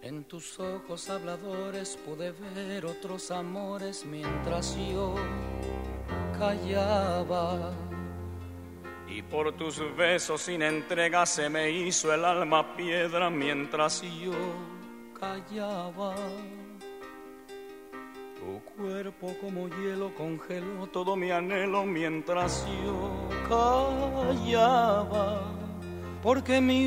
En tus ojos habladores pude ver otros amores mientras yo callaba. Y por tus besos sin entrega se me hizo el alma piedra mientras yo callaba. Tu cuerpo como hielo congeló todo mi anhelo mientras yo callaba. Porque mi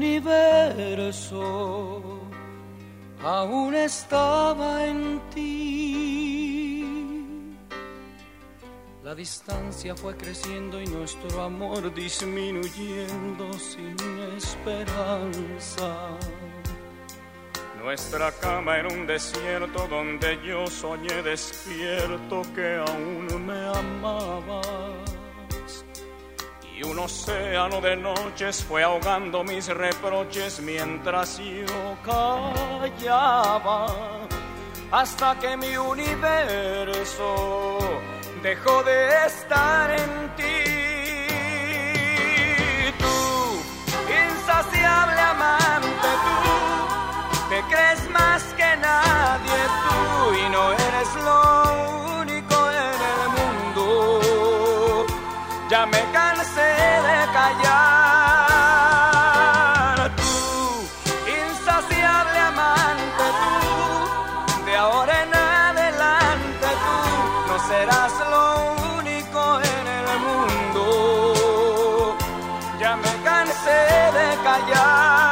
universo aún estaba en ti. La distancia fue creciendo y nuestro amor disminuyendo sin esperanza. Nuestra cama era un desierto donde yo soñé despierto que aún me amabas. Y un océano de noches fue ahogando mis reproches mientras yo callaba. Hasta que mi universo dejó de estar en ti. Tú, insaciable amante, tú te crees más que nadie, tú, y no eres lo único en el mundo. Ya me cansé de callar. Tú, insaciable amante, tú, de ahora en adelante tú no serás lo único en el mundo. Ya me cansé de callar.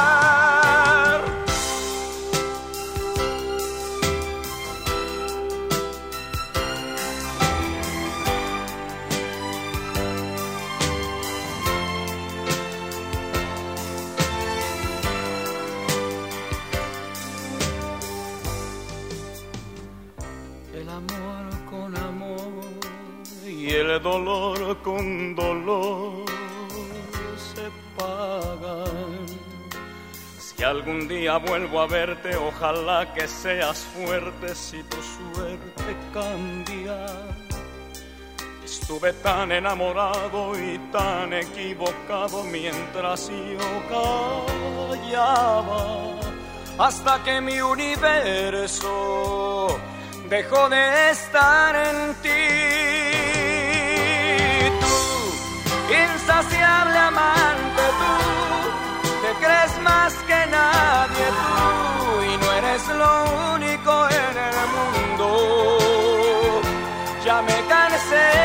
El dolor con dolor se pagan. Si algún día vuelvo a verte, ojalá que seas fuerte si tu suerte cambia. Estuve tan enamorado y tan equivocado mientras yo callaba. Hasta que mi universo dejó de estar en ti. Insaciable amante, tú te crees más que nadie, tú, y no eres lo único en el mundo. Ya me cansé